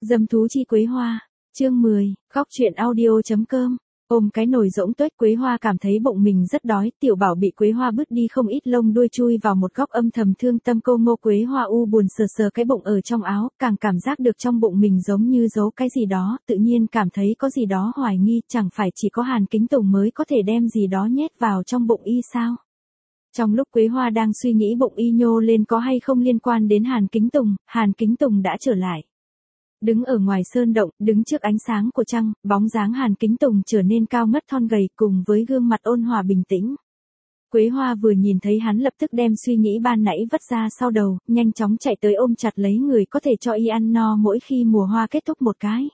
Dâm thú chi Quế Hoa, chương 10, góc truyện audio.com. Ôm cái nồi rỗng tuếch, Quế Hoa cảm thấy bụng mình rất đói, Tiểu Bảo bị Quế Hoa bứt đi không ít lông đuôi, chui vào một góc âm thầm thương tâm. Cô Ngô Quế Hoa u buồn sờ sờ cái bụng ở trong áo, càng cảm giác được trong bụng mình giống như giấu cái gì đó, tự nhiên cảm thấy có gì đó hoài nghi, chẳng phải chỉ có Hàn Kính Tùng mới có thể đem gì đó nhét vào trong bụng y sao? Trong lúc Quế Hoa đang suy nghĩ bụng y nhô lên có hay không liên quan đến Hàn Kính Tùng đã trở lại. Đứng ở ngoài sơn động, đứng trước ánh sáng của trăng, bóng dáng Hàn Kính Tùng trở nên cao ngất thon gầy cùng với gương mặt ôn hòa bình tĩnh. Quế Hoa vừa nhìn thấy hắn lập tức đem suy nghĩ ban nãy vứt ra sau đầu, nhanh chóng chạy tới ôm chặt lấy người, có thể cho y ăn no mỗi khi mùa hoa kết thúc một cái.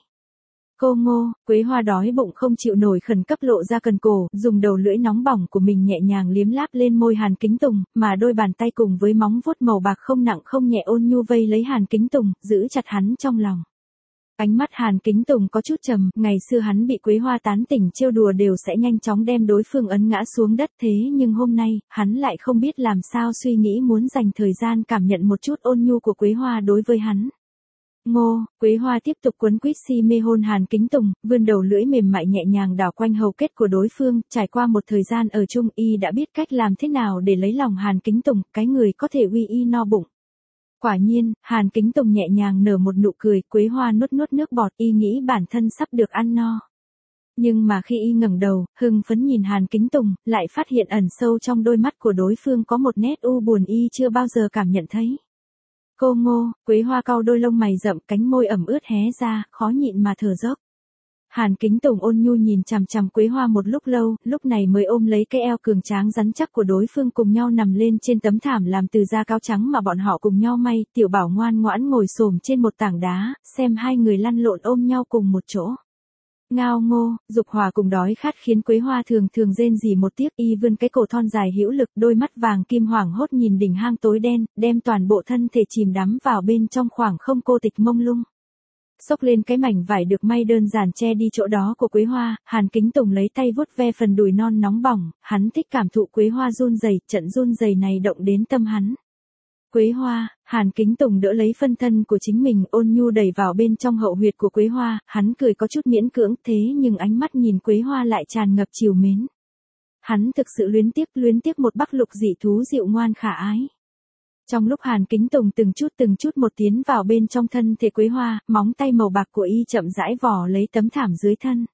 Cô Ngô, Quế Hoa đói bụng không chịu nổi khẩn cấp lộ ra cần cổ, dùng đầu lưỡi nóng bỏng của mình nhẹ nhàng liếm láp lên môi Hàn Kính Tùng, mà đôi bàn tay cùng với móng vuốt màu bạc không nặng không nhẹ ôn nhu vây lấy Hàn Kính Tùng, giữ chặt hắn trong lòng. Ánh mắt Hàn Kính Tùng có chút trầm, ngày xưa hắn bị Quế Hoa tán tỉnh trêu đùa đều sẽ nhanh chóng đem đối phương ấn ngã xuống đất, thế nhưng hôm nay, hắn lại không biết làm sao suy nghĩ muốn dành thời gian cảm nhận một chút ôn nhu của Quế Hoa đối với hắn. Ngô, Quế Hoa tiếp tục quấn quýt si mê hôn Hàn Kính Tùng, vươn đầu lưỡi mềm mại nhẹ nhàng đảo quanh hầu kết của đối phương, trải qua một thời gian ở chung y đã biết cách làm thế nào để lấy lòng Hàn Kính Tùng, cái người có thể uy y no bụng. Quả nhiên, Hàn Kính Tùng nhẹ nhàng nở một nụ cười, Quế Hoa nuốt nuốt nước bọt, y nghĩ bản thân sắp được ăn no. Nhưng mà khi y ngẩng đầu, hưng phấn nhìn Hàn Kính Tùng, lại phát hiện ẩn sâu trong đôi mắt của đối phương có một nét u buồn y chưa bao giờ cảm nhận thấy. Cô Ngô, Quế Hoa cau đôi lông mày rậm, cánh môi ẩm ướt hé ra, khó nhịn mà thở dốc. Hàn Kính Tùng ôn nhu nhìn chằm chằm Quế Hoa một lúc lâu, lúc này mới ôm lấy cái eo cường tráng rắn chắc của đối phương cùng nhau nằm lên trên tấm thảm làm từ da cáo trắng mà bọn họ cùng nhau may. Tiểu Bảo ngoan ngoãn ngồi xổm trên một tảng đá, xem hai người lăn lộn ôm nhau cùng một chỗ. Ngao Ngô, dục hòa cùng đói khát khiến Quế Hoa thường thường rên rỉ một tiếc, y vươn cái cổ thon dài hữu lực, đôi mắt vàng kim hoảng hốt nhìn đỉnh hang tối đen, đem toàn bộ thân thể chìm đắm vào bên trong khoảng không cô tịch mông lung. Xốc lên cái mảnh vải được may đơn giản che đi chỗ đó của Quế Hoa, Hàn Kính Tùng lấy tay vuốt ve phần đùi non nóng bỏng, hắn thích cảm thụ Quế Hoa run rẩy, trận run rẩy này động đến tâm hắn. Quế Hoa, Hàn Kính Tùng đỡ lấy phân thân của chính mình, ôn nhu đẩy vào bên trong hậu huyệt của Quế Hoa, hắn cười có chút miễn cưỡng, thế nhưng ánh mắt nhìn Quế Hoa lại tràn ngập trìu mến. Hắn thực sự luyến tiếc một bắc lục dị thú dịu ngoan khả ái. Trong lúc Hàn Kính Tùng từng chút một tiến vào bên trong thân thể Quế Hoa, móng tay màu bạc của y chậm rãi vò lấy tấm thảm dưới thân.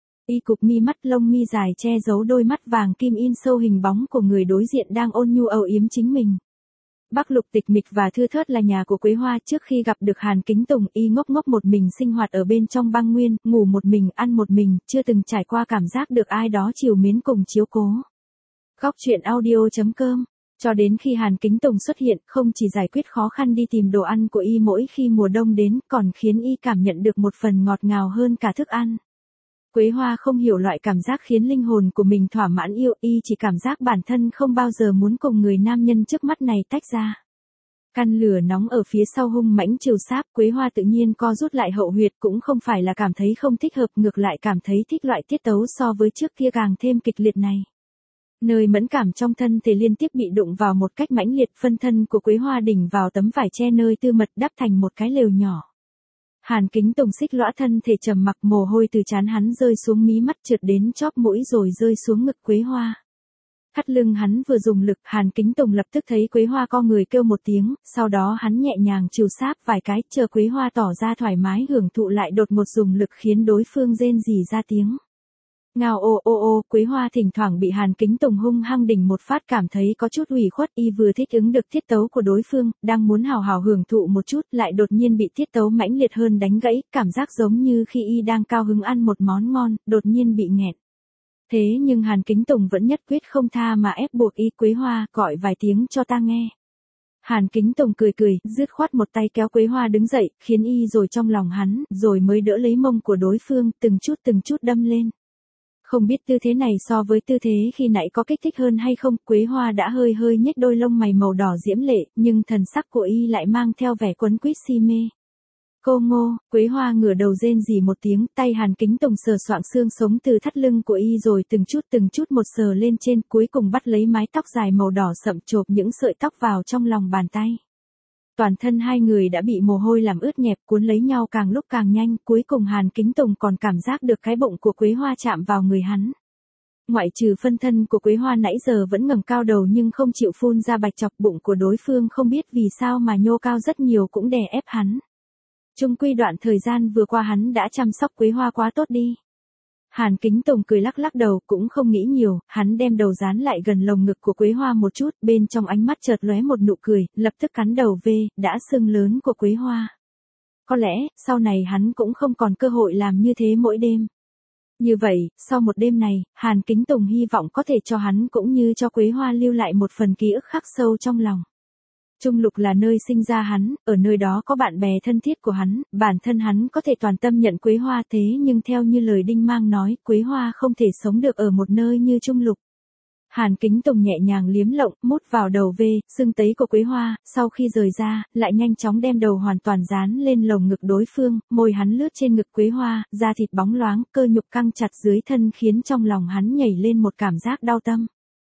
Y cụp mi mắt, lông mi dài che giấu đôi mắt vàng kim in sâu hình bóng của người đối diện đang ôn nhu âu yếm chính mình. Bắc lục tịch mịch và thưa thớt là nhà của Quế Hoa, trước khi gặp được Hàn Kính Tùng y ngốc ngốc một mình sinh hoạt ở bên trong băng nguyên, ngủ một mình, ăn một mình, chưa từng trải qua cảm giác được ai đó trìu mến cùng chiếu cố. Góc truyện audio.com. Cho đến khi Hàn Kính Tùng xuất hiện, không chỉ giải quyết khó khăn đi tìm đồ ăn của y mỗi khi mùa đông đến, còn khiến y cảm nhận được một phần ngọt ngào hơn cả thức ăn. Quế Hoa không hiểu loại cảm giác khiến linh hồn của mình thỏa mãn yêu, y chỉ cảm giác bản thân không bao giờ muốn cùng người nam nhân trước mắt này tách ra. Căn lửa nóng ở phía sau hung mãnh chiều sáp, Quế Hoa tự nhiên co rút lại hậu huyệt, cũng không phải là cảm thấy không thích hợp, ngược lại cảm thấy thích loại tiết tấu so với trước kia càng thêm kịch liệt này. Nơi mẫn cảm trong thân thể liên tiếp bị đụng vào một cách mãnh liệt, phân thân của Quế Hoa đỉnh vào tấm vải che nơi tư mật, đắp thành một cái lều nhỏ. Hàn Kính Tùng xích lõa thân thể trầm mặc, mồ hôi từ trán hắn rơi xuống mí mắt trượt đến chóp mũi rồi rơi xuống ngực Quế Hoa. Thắt lưng hắn vừa dùng lực, Hàn Kính Tùng lập tức thấy Quế Hoa co người kêu một tiếng, sau đó hắn nhẹ nhàng trìu sáp vài cái, chờ Quế Hoa tỏ ra thoải mái hưởng thụ lại đột ngột dùng lực khiến đối phương rên rỉ ra tiếng. Ngao ô ô ô, Quế Hoa thỉnh thoảng bị Hàn Kính Tùng hung hăng đỉnh một phát, cảm thấy có chút ủy khuất, y vừa thích ứng được tiết tấu của đối phương, đang muốn hào hào hưởng thụ một chút, lại đột nhiên bị tiết tấu mãnh liệt hơn đánh gãy, cảm giác giống như khi y đang cao hứng ăn một món ngon, đột nhiên bị nghẹn. Thế nhưng Hàn Kính Tùng vẫn nhất quyết không tha mà ép buộc y. Quế Hoa, gọi vài tiếng cho ta nghe. Hàn Kính Tùng cười, dứt khoát một tay kéo Quế Hoa đứng dậy, khiến y rồi trong lòng hắn, rồi mới đỡ lấy mông của đối phương, từng chút đâm lên. Không biết tư thế này so với tư thế khi nãy có kích thích hơn hay không, Quế Hoa đã hơi nhếch đôi lông mày màu đỏ diễm lệ, nhưng thần sắc của y lại mang theo vẻ quấn quýt si mê. Cô Ngô, Quế Hoa ngửa đầu rên rỉ một tiếng, tay Hàn Kính Tùng sờ soạng xương sống từ thắt lưng của y rồi từng chút một sờ lên trên, cuối cùng bắt lấy mái tóc dài màu đỏ sậm chộp những sợi tóc vào trong lòng bàn tay. Toàn thân hai người đã bị mồ hôi làm ướt nhẹp cuốn lấy nhau càng lúc càng nhanh, cuối cùng Hàn Kính Tùng còn cảm giác được cái bụng của Quế Hoa chạm vào người hắn. Ngoại trừ phân thân của Quế Hoa nãy giờ vẫn ngẩng cao đầu nhưng không chịu phun ra bạch chọc, bụng của đối phương không biết vì sao mà nhô cao rất nhiều cũng đè ép hắn. Chung quy đoạn thời gian vừa qua hắn đã chăm sóc Quế Hoa quá tốt đi. Hàn Kính Tùng cười lắc lắc đầu cũng không nghĩ nhiều, hắn đem đầu dán lại gần lồng ngực của Quế Hoa một chút, bên trong ánh mắt chợt lóe một nụ cười, lập tức cắn đầu về, đã sưng lớn của Quế Hoa. Có lẽ, sau này hắn cũng không còn cơ hội làm như thế mỗi đêm. Như vậy, sau một đêm này, Hàn Kính Tùng hy vọng có thể cho hắn cũng như cho Quế Hoa lưu lại một phần ký ức khắc sâu trong lòng. Trung Lục là nơi sinh ra hắn, ở nơi đó có bạn bè thân thiết của hắn, bản thân hắn có thể toàn tâm nhận Quế Hoa thế nhưng theo như lời Đinh Mang nói, Quế Hoa không thể sống được ở một nơi như Trung Lục. Hàn Kính Tùng nhẹ nhàng liếm lộng, mút vào đầu về, sưng tấy của Quế Hoa, sau khi rời ra, lại nhanh chóng đem đầu hoàn toàn dán lên lồng ngực đối phương, môi hắn lướt trên ngực Quế Hoa, da thịt bóng loáng, cơ nhục căng chặt dưới thân khiến trong lòng hắn nhảy lên một cảm giác đau tâm.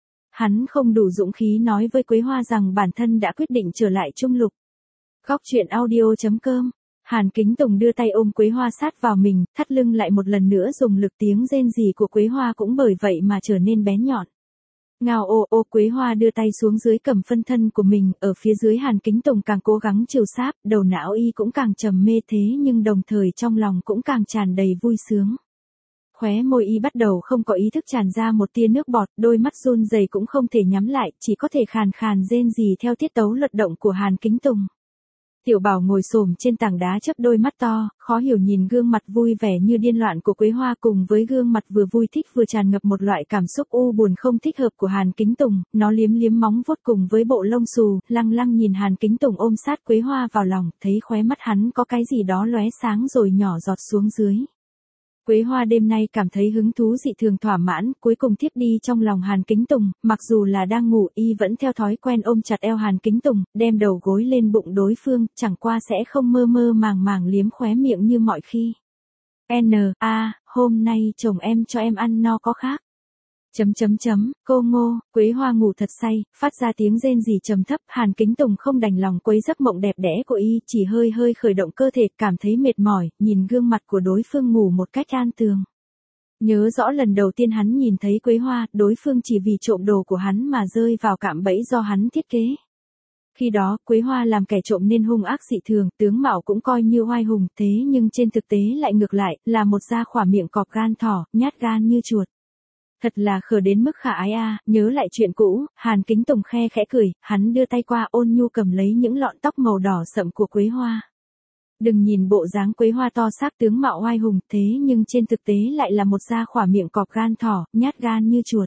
Hắn không đủ dũng khí nói với Quế Hoa rằng bản thân đã quyết định trở lại Trung Lục. Góc truyện audio.com. Hàn Kính Tùng đưa tay ôm Quế Hoa sát vào mình, thắt lưng lại một lần nữa dùng lực, tiếng rên rỉ của Quế Hoa cũng bởi vậy mà trở nên bén nhọn. Ngao ô ô, Quế Hoa đưa tay xuống dưới cầm phân thân của mình, ở phía dưới Hàn Kính Tùng càng cố gắng chiều sáp, đầu não y cũng càng trầm mê thế nhưng đồng thời trong lòng cũng càng tràn đầy vui sướng. Khóe môi y bắt đầu không có ý thức tràn ra một tia nước bọt, đôi mắt run rẩy cũng không thể nhắm lại, chỉ có thể khàn khàn rên rỉ theo tiết tấu luật động của Hàn Kính Tùng. Tiểu Bảo ngồi xổm trên tảng đá chớp đôi mắt to, khó hiểu nhìn gương mặt vui vẻ như điên loạn của Quế Hoa cùng với gương mặt vừa vui thích vừa tràn ngập một loại cảm xúc u buồn không thích hợp của Hàn Kính Tùng, nó liếm liếm móng vuốt cùng với bộ lông xù, lăng lăng nhìn Hàn Kính Tùng ôm sát Quế Hoa vào lòng, thấy khóe mắt hắn có cái gì đó lóe sáng rồi nhỏ giọt xuống dưới. Quế Hoa đêm nay cảm thấy hứng thú dị thường thỏa mãn, cuối cùng tiếp đi trong lòng Hàn Kính Tùng, mặc dù là đang ngủ y vẫn theo thói quen ôm chặt eo Hàn Kính Tùng, đem đầu gối lên bụng đối phương, chẳng qua sẽ không mơ mơ màng màng liếm khóe miệng như mọi khi. Hôm nay chồng em cho em ăn no có khác. Cô Ngô, Quế Hoa ngủ thật say, phát ra tiếng rên rỉ trầm thấp, Hàn Kính Tùng không đành lòng quấy giấc mộng đẹp đẽ của y, chỉ hơi hơi khởi động cơ thể, cảm thấy mệt mỏi, nhìn gương mặt của đối phương ngủ một cách an tường. Nhớ rõ lần đầu tiên hắn nhìn thấy Quế Hoa, đối phương chỉ vì trộm đồ của hắn mà rơi vào cạm bẫy do hắn thiết kế. Khi đó, Quế Hoa làm kẻ trộm nên hung ác dị thường, tướng mạo cũng coi như oai hùng, thế nhưng trên thực tế lại ngược lại, là một da khỏa miệng cọp gan thỏ, nhát gan như chuột. Thật là khờ đến mức khả ái a, nhớ lại chuyện cũ, Hàn Kính Tùng khe khẽ cười, hắn đưa tay qua ôn nhu cầm lấy những lọn tóc màu đỏ sậm của Quế Hoa. Đừng nhìn bộ dáng Quế Hoa to xác tướng mạo oai hùng, thế nhưng trên thực tế lại là một da khỏa miệng cọp gan thỏ, nhát gan như chuột.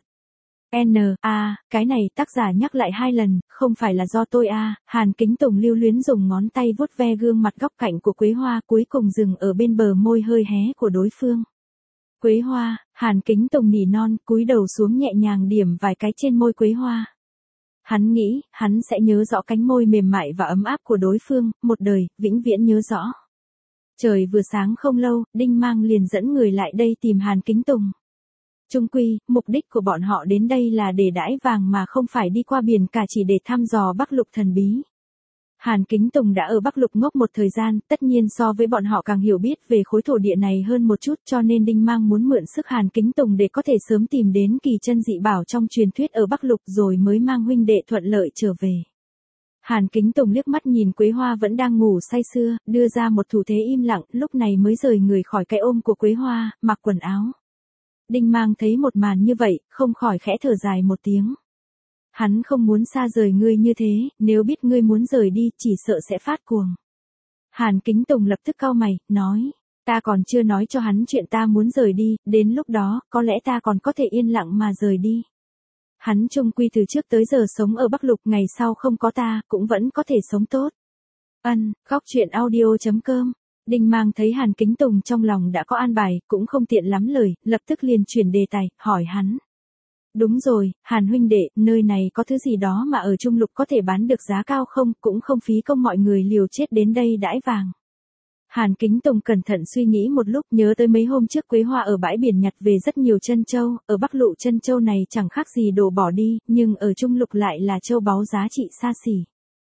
Cái này tác giả nhắc lại 2 lần, không phải là do tôi Hàn Kính Tùng lưu luyến dùng ngón tay vuốt ve gương mặt góc cạnh của Quế Hoa cuối cùng dừng ở bên bờ môi hơi hé của đối phương. Quế Hoa, Hàn Kính Tùng nỉ non, cúi đầu xuống nhẹ nhàng điểm vài cái trên môi Quế Hoa. Hắn nghĩ, hắn sẽ nhớ rõ cánh môi mềm mại và ấm áp của đối phương, một đời, vĩnh viễn nhớ rõ. Trời vừa sáng không lâu, Đinh Mang liền dẫn người lại đây tìm Hàn Kính Tùng. Chung quy, mục đích của bọn họ đến đây là để đãi vàng mà không phải đi qua biển cả chỉ để thăm dò Bắc Lục thần bí. Hàn Kính Tùng đã ở Bắc Lục ngốc một thời gian, tất nhiên so với bọn họ càng hiểu biết về khối thổ địa này hơn một chút, cho nên Đinh Mang muốn mượn sức Hàn Kính Tùng để có thể sớm tìm đến kỳ chân dị bảo trong truyền thuyết ở Bắc Lục rồi mới mang huynh đệ thuận lợi trở về. Hàn Kính Tùng liếc mắt nhìn Quế Hoa vẫn đang ngủ say sưa, đưa ra một thủ thế im lặng, lúc này mới rời người khỏi cái ôm của Quế Hoa, mặc quần áo. Đinh Mang thấy một màn như vậy, không khỏi khẽ thở dài một tiếng. Hắn không muốn xa rời ngươi như thế, nếu biết ngươi muốn rời đi, chỉ sợ sẽ phát cuồng. Hàn Kính Tùng lập tức cau mày, nói, ta còn chưa nói cho hắn chuyện ta muốn rời đi, đến lúc đó, có lẽ ta còn có thể yên lặng mà rời đi. Hắn chung quy từ trước tới giờ sống ở Bắc Lục, ngày sau không có ta, cũng vẫn có thể sống tốt. Góc truyện audio.com. Đinh Mang thấy Hàn Kính Tùng trong lòng đã có an bài, cũng không tiện lắm lời, lập tức liền chuyển đề tài, hỏi hắn. Đúng rồi, Hàn huynh đệ, nơi này có thứ gì đó mà ở Trung Lục có thể bán được giá cao không, cũng không phí công mọi người liều chết đến đây đãi vàng. Hàn Kính Tùng cẩn thận suy nghĩ một lúc, nhớ tới mấy hôm trước Quế Hoa ở bãi biển nhặt về rất nhiều trân châu, ở Bắc Lục trân châu này chẳng khác gì đồ bỏ đi, nhưng ở Trung Lục lại là châu báu giá trị xa xỉ.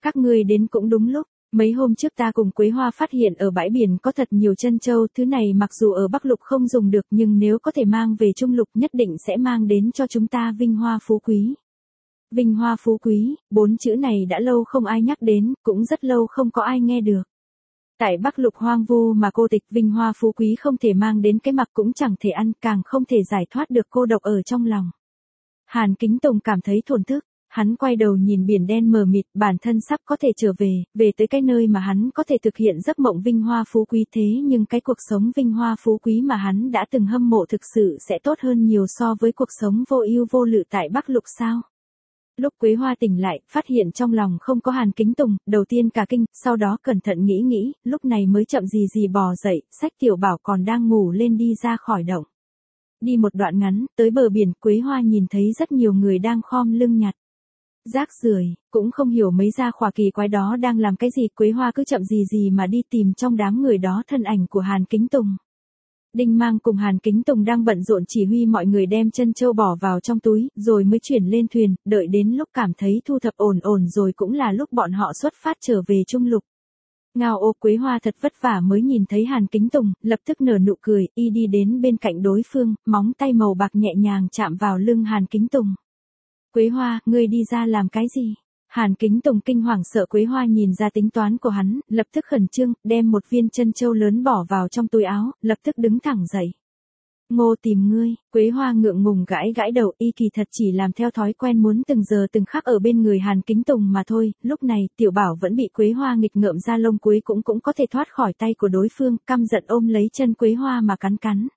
Các ngươi đến cũng đúng lúc. Mấy hôm trước ta cùng Quế Hoa phát hiện ở bãi biển có thật nhiều trân châu, thứ này mặc dù ở Bắc Lục không dùng được nhưng nếu có thể mang về Trung Lục nhất định sẽ mang đến cho chúng ta vinh hoa phú quý. Vinh hoa phú quý, 4 chữ này đã lâu không ai nhắc đến, cũng rất lâu không có ai nghe được. Tại Bắc Lục hoang vu mà cô tịch, vinh hoa phú quý không thể mang đến cái mặc, cũng chẳng thể ăn, càng không thể giải thoát được cô độc ở trong lòng. Hàn Kính Tùng cảm thấy thổn thức. Hắn quay đầu nhìn biển đen mờ mịt, bản thân sắp có thể trở về tới cái nơi mà hắn có thể thực hiện giấc mộng vinh hoa phú quý, thế nhưng cái cuộc sống vinh hoa phú quý mà hắn đã từng hâm mộ thực sự sẽ tốt hơn nhiều so với cuộc sống vô ưu vô lự tại Bắc Lục sao? Lúc Quế Hoa tỉnh lại, phát hiện trong lòng không có Hàn Kính Tùng, đầu tiên cả kinh, sau đó cẩn thận nghĩ, lúc này mới chậm gì bò dậy, xách Tiểu Bảo còn đang ngủ lên đi ra khỏi động. Đi một đoạn ngắn, tới bờ biển, Quế Hoa nhìn thấy rất nhiều người đang khom lưng nhặt rác rưởi, cũng không hiểu mấy gia khỏa kỳ quái đó đang làm cái gì, Quế Hoa cứ chậm gì mà đi tìm trong đám người đó thân ảnh của Hàn Kính Tùng. Đinh Mang cùng Hàn Kính Tùng đang bận rộn chỉ huy mọi người đem trân châu bỏ vào trong túi, rồi mới chuyển lên thuyền, đợi đến lúc cảm thấy thu thập ổn rồi cũng là lúc bọn họ xuất phát trở về Trung Lục. Ngao ô, Quế Hoa thật vất vả mới nhìn thấy Hàn Kính Tùng, lập tức nở nụ cười, y đi đến bên cạnh đối phương, móng tay màu bạc nhẹ nhàng chạm vào lưng Hàn Kính Tùng. Quế Hoa, ngươi đi ra làm cái gì? Hàn Kính Tùng kinh hoàng sợ Quế Hoa nhìn ra tính toán của hắn, lập tức khẩn trương, đem một viên trân châu lớn bỏ vào trong túi áo, lập tức đứng thẳng dậy. Ngô tìm ngươi, Quế Hoa ngượng ngùng gãi đầu, y kỳ thật chỉ làm theo thói quen muốn từng giờ từng khắc ở bên người Hàn Kính Tùng mà thôi, lúc này Tiểu Bảo vẫn bị Quế Hoa nghịch ngợm ra lông cuối cũng có thể thoát khỏi tay của đối phương, căm giận ôm lấy chân Quế Hoa mà cắn.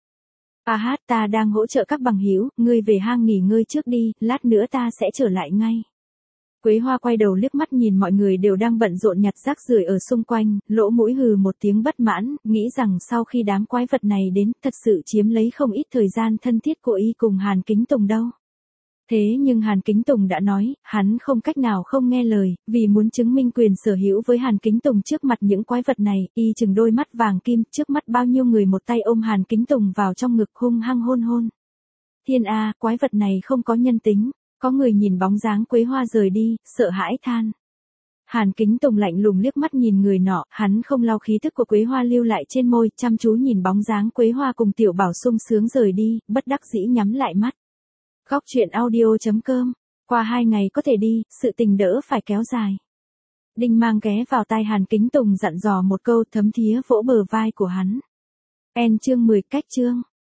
Ta đang hỗ trợ các bằng hữu, ngươi về hang nghỉ ngơi trước đi, lát nữa ta sẽ trở lại ngay. Quế Hoa quay đầu liếc mắt nhìn mọi người đều đang bận rộn nhặt rác rưởi ở xung quanh, lỗ mũi hừ một tiếng bất mãn, nghĩ rằng sau khi đám quái vật này đến, thật sự chiếm lấy không ít thời gian thân thiết của y cùng Hàn Kính Tùng đâu. Thế nhưng Hàn Kính Tùng đã nói, hắn không cách nào không nghe lời, vì muốn chứng minh quyền sở hữu với Hàn Kính Tùng trước mặt những quái vật này, y chừng đôi mắt vàng kim, trước mắt bao nhiêu người một tay ôm Hàn Kính Tùng vào trong ngực hung hăng hôn. Thiên A, quái vật này không có nhân tính, có người nhìn bóng dáng Quế Hoa rời đi, sợ hãi than. Hàn Kính Tùng lạnh lùng liếc mắt nhìn người nọ, hắn không lau khí thức của Quế Hoa lưu lại trên môi, chăm chú nhìn bóng dáng Quế Hoa cùng Tiểu Bảo sung sướng rời đi, bất đắc dĩ nhắm lại mắt. Góc truyện audio.com, qua 2 ngày có thể đi, sự tình đỡ phải kéo dài. Đinh Mang ghé vào tai Hàn Kính Tùng dặn dò một câu, thấm thía vỗ bờ vai của hắn. Chương 10 cách chương.